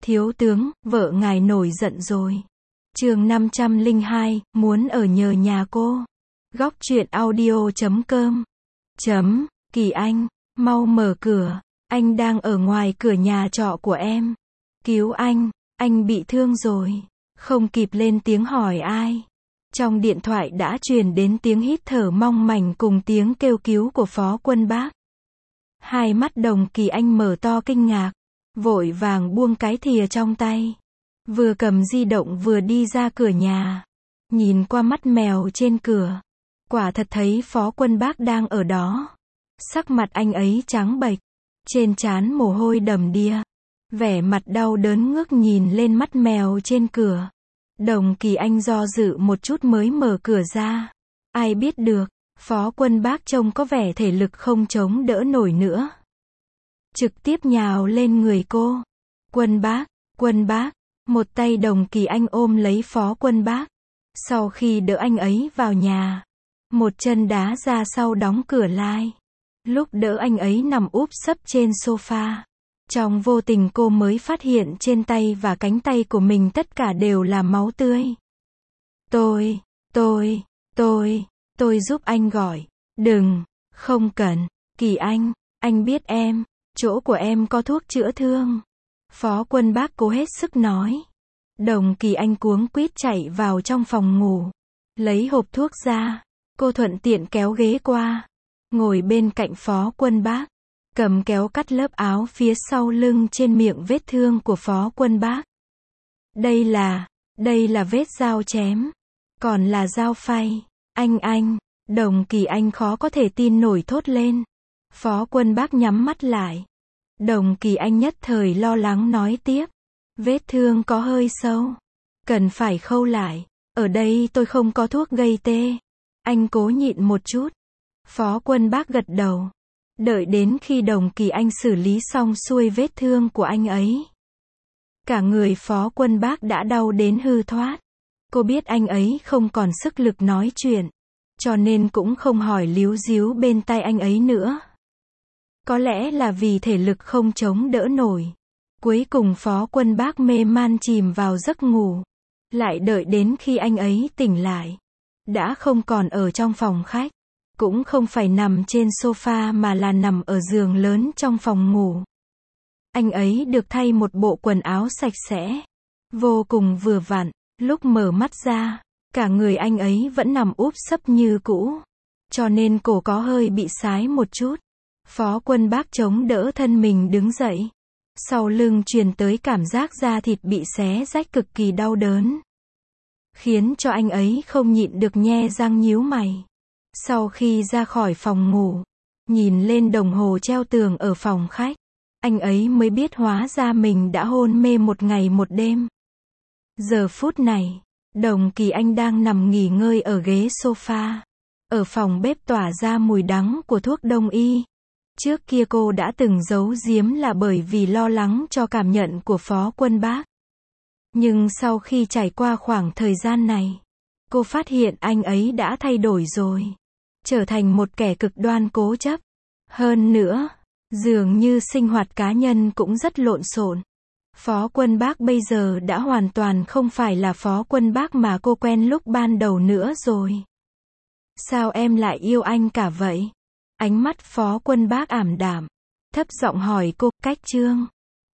Thiếu tướng, vợ ngài nổi giận rồi. Chương 502, muốn ở nhờ nhà cô. Góc truyện audio.com. Kỳ Anh, mau mở cửa. Anh đang ở ngoài cửa nhà trọ của em. Cứu anh bị thương rồi. Không kịp lên tiếng hỏi ai. Trong điện thoại đã truyền đến tiếng hít thở mong manh cùng tiếng kêu cứu của Phó Quân Bác. Hai mắt Đồng Kỳ Anh mở to kinh ngạc, vội vàng buông cái thìa trong tay. Vừa cầm di động vừa đi ra cửa nhà. Nhìn qua mắt mèo trên cửa. Quả thật thấy Phó Quân Bác đang ở đó. Sắc mặt anh ấy trắng bệch, trên trán mồ hôi đầm đìa. Vẻ mặt đau đớn ngước nhìn lên mắt mèo trên cửa. Đồng Kỳ Anh do dự một chút mới mở cửa ra. Ai biết được, Phó Quân Bác trông có vẻ thể lực không chống đỡ nổi nữa. Trực tiếp nhào lên người cô. Quân Bác. Một tay Đồng Kỳ Anh ôm lấy Phó Quân Bác. Sau khi đỡ anh ấy vào nhà, một chân đá ra sau đóng cửa lại. Lúc đỡ anh ấy nằm úp sấp trên sofa. Trong vô tình cô mới phát hiện trên tay và cánh tay của mình tất cả đều là máu tươi. Tôi giúp anh gọi. Đừng, không cần. Kỳ anh biết em, chỗ của em có thuốc chữa thương. Phó Quân Bác cố hết sức nói. Đồng Kỳ Anh cuống quýt chạy vào trong phòng ngủ. Lấy hộp thuốc ra. Cô thuận tiện kéo ghế qua. Ngồi bên cạnh Phó Quân Bác. Cầm kéo cắt lớp áo phía sau lưng trên miệng vết thương của Phó Quân Bác. Đây là vết dao chém. Còn là dao phay. Anh. Đồng Kỳ Anh khó có thể tin nổi thốt lên. Phó Quân Bác nhắm mắt lại. Đồng Kỳ Anh nhất thời lo lắng nói tiếp. Vết thương có hơi sâu. Cần phải khâu lại. Ở đây tôi không có thuốc gây tê. Anh cố nhịn một chút. Phó Quân Bác gật đầu. Đợi đến khi Đồng Kỳ Anh xử lý xong xuôi vết thương của anh ấy. Cả người Phó Quân Bác đã đau đến hư thoát. Cô biết anh ấy không còn sức lực nói chuyện. Cho nên cũng không hỏi líu díu bên tai anh ấy nữa. Có lẽ là vì thể lực không chống đỡ nổi. Cuối cùng Phó Quân Bác mê man chìm vào giấc ngủ. Lại đợi đến khi anh ấy tỉnh lại. Đã không còn ở trong phòng khách. Cũng không phải nằm trên sofa mà là nằm ở giường lớn trong phòng ngủ. Anh ấy được thay một bộ quần áo sạch sẽ. Vô cùng vừa vặn. Lúc mở mắt ra, cả người anh ấy vẫn nằm úp sấp như cũ. Cho nên cổ có hơi bị sái một chút. Phó Quân Bác chống đỡ thân mình đứng dậy. Sau lưng truyền tới cảm giác da thịt bị xé rách cực kỳ đau đớn. Khiến cho anh ấy không nhịn được nhe răng nhíu mày. Sau khi ra khỏi phòng ngủ, nhìn lên đồng hồ treo tường ở phòng khách, anh ấy mới biết hóa ra mình đã hôn mê một ngày một đêm. Giờ phút này, Đồng Kỳ Anh đang nằm nghỉ ngơi ở ghế sofa. Ở phòng bếp tỏa ra mùi đắng của thuốc đông y. Trước kia cô đã từng giấu giếm là bởi vì lo lắng cho cảm nhận của Phó Quân Bác. Nhưng sau khi trải qua khoảng thời gian này, cô phát hiện anh ấy đã thay đổi rồi. Trở thành một kẻ cực đoan cố chấp. Hơn nữa, dường như sinh hoạt cá nhân cũng rất lộn xộn. Phó Quân Bác bây giờ đã hoàn toàn không phải là Phó Quân Bác mà cô quen lúc ban đầu nữa rồi. Sao em lại yêu anh cả vậy? Ánh mắt Phó Quân Bác ảm đạm, thấp giọng hỏi cô. Cách Trương,